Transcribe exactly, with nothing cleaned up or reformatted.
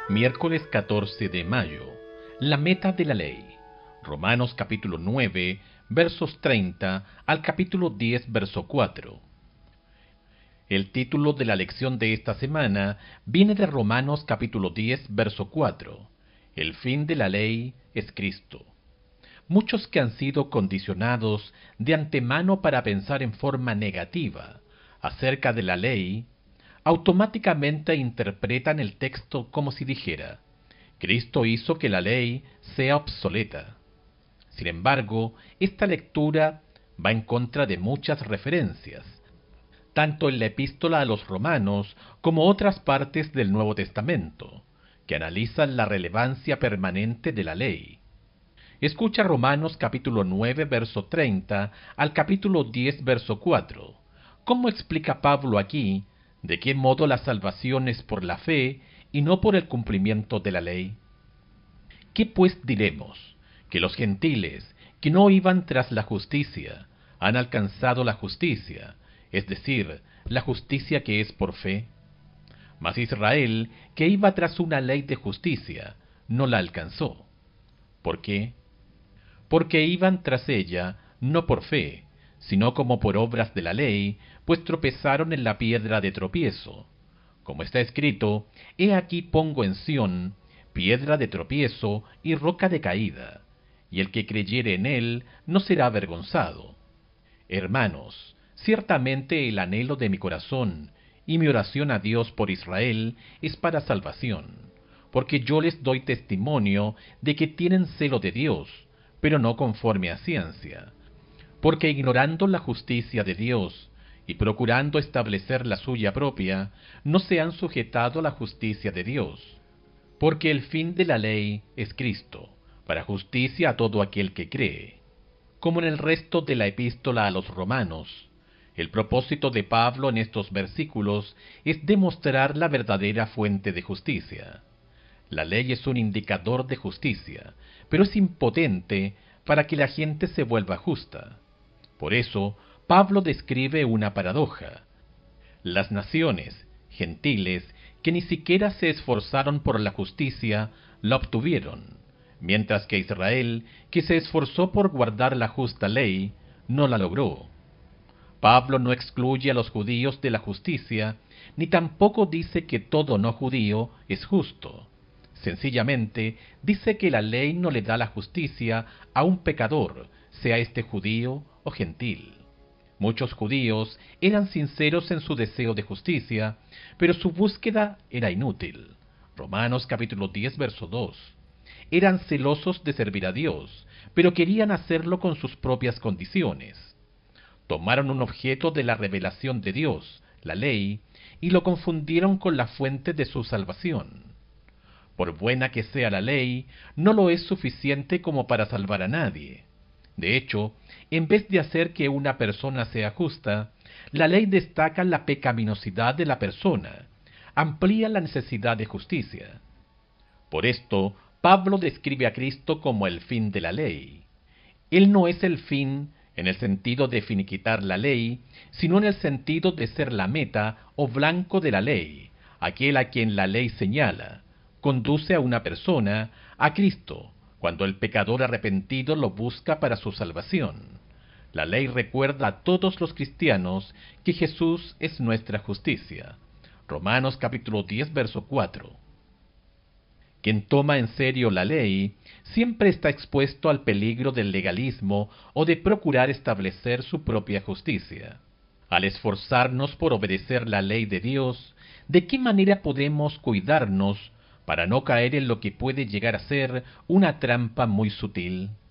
Miércoles catorce de mayo. La meta de la ley. Romanos capítulo nueve, versos treinta al capítulo diez, verso cuatro. El título de la lección de esta semana viene de Romanos capítulo diez, verso cuatro. El fin de la ley es Cristo. Muchos que han sido condicionados de antemano para pensar en forma negativa acerca de la ley, automáticamente interpretan el texto como si dijera: Cristo hizo que la ley sea obsoleta. Sin embargo, esta lectura va en contra de muchas referencias, tanto en la epístola a los Romanos como otras partes del Nuevo Testamento, que analizan la relevancia permanente de la ley. Escucha Romanos capítulo nueve, verso treinta al capítulo diez, verso cuatro. ¿Cómo explica Pablo aquí de qué modo la salvación es por la fe y no por el cumplimiento de la ley? ¿Qué pues diremos? ¿Que los gentiles, que no iban tras la justicia, han alcanzado la justicia, es decir, la justicia que es por fe? Mas Israel, que iba tras una ley de justicia, no la alcanzó. ¿Por qué? Porque iban tras ella no por fe, sino como por obras de la ley, pues tropezaron en la piedra de tropiezo. Como está escrito: He aquí pongo en Sión piedra de tropiezo y roca de caída, y el que creyere en él no será avergonzado. Hermanos, ciertamente el anhelo de mi corazón y mi oración a Dios por Israel es para salvación, porque yo les doy testimonio de que tienen celo de Dios, pero no conforme a ciencia, porque ignorando la justicia de Dios y procurando establecer la suya propia, no se han sujetado a la justicia de Dios, porque el fin de la ley es Cristo, para justicia a todo aquel que cree. Como en el resto de la epístola a los Romanos, el propósito de Pablo en estos versículos es demostrar la verdadera fuente de justicia. La ley es un indicador de justicia, pero es impotente para que la gente se vuelva justa. Por eso, Pablo describe una paradoja. Las naciones, gentiles, que ni siquiera se esforzaron por la justicia, la obtuvieron, mientras que Israel, que se esforzó por guardar la justa ley, no la logró. Pablo no excluye a los judíos de la justicia, ni tampoco dice que todo no judío es justo. Sencillamente dice que la ley no le da la justicia a un pecador, sea este judío o gentil. Muchos judíos eran sinceros en su deseo de justicia, pero su búsqueda era inútil. Romanos capítulo diez, verso dos. Eran celosos de servir a Dios, pero querían hacerlo con sus propias condiciones. Tomaron un objeto de la revelación de Dios, la ley, y lo confundieron con la fuente de su salvación. Por buena que sea la ley, no lo es suficiente como para salvar a nadie. De hecho, en vez de hacer que una persona sea justa, la ley destaca la pecaminosidad de la persona, amplía la necesidad de justicia. Por esto, Pablo describe a Cristo como el fin de la ley. Él no es el fin en el sentido de finiquitar la ley, sino en el sentido de ser la meta o blanco de la ley, aquel a quien la ley señala, conduce a una persona, a Cristo, cuando el pecador arrepentido lo busca para su salvación. La ley recuerda a todos los cristianos que Jesús es nuestra justicia. Romanos capítulo diez, verso cuatro. Quien toma en serio la ley siempre está expuesto al peligro del legalismo o de procurar establecer su propia justicia. Al esforzarnos por obedecer la ley de Dios, ¿de qué manera podemos cuidarnos para no caer en lo que puede llegar a ser una trampa muy sutil?